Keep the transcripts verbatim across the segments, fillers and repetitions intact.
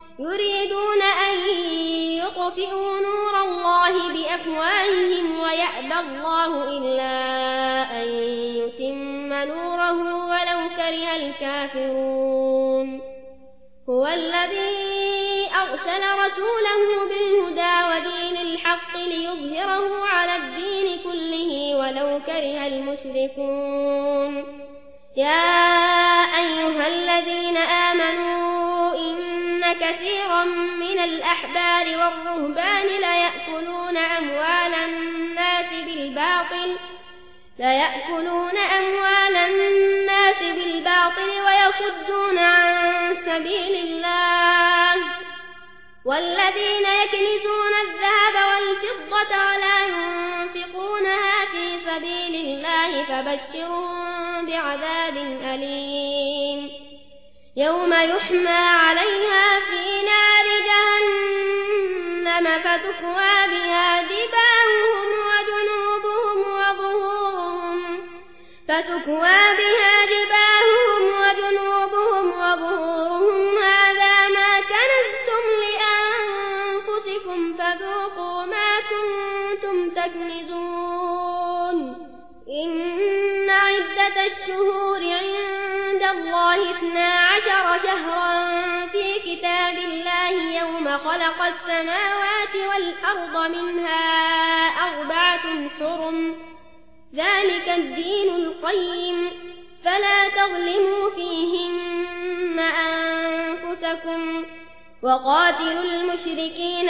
يريدون أن يطفئوا نور الله بأفواههم ويأبى الله إلا أن يتم نوره ولو كره الكافرون هو الذي أرسل رسوله بالهدى ودين الحق ليظهره على الدين كله ولو كره المشركون يا أيها الذين آمنوا إن كثيرا من الأحبار والرهبان ليأكلون أموال الناس بالباطل ليأكلون أموال الناس بالباطل ويصدون عن سبيل الله والذين يكنزون الذهب والفضة ولا ينفقونها في سبيل الله فبشرهم بعذاب أليم يوم يحمى عليها في نار جهنم فتكوى بها جباههم وجنوبهم وظهورهم فتكوى بها جباههم وجنوبهم وظهورهم هذا ما كنزتم لأنفسكم فذوقوا ما كنتم تكنزون إن عدة الشهور عند الله اثنا عشر شهرا في كتاب الله يوم خلق السماوات والأرض منها أربعة حرم ذلك الدين القيم فلا تظلموا فيهن أنفسكم وقاتلوا المشركين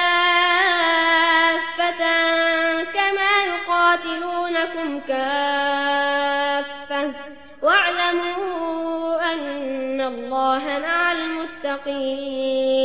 كافة كما يقاتلونكم كافة واعلموا أن الله مع المتقين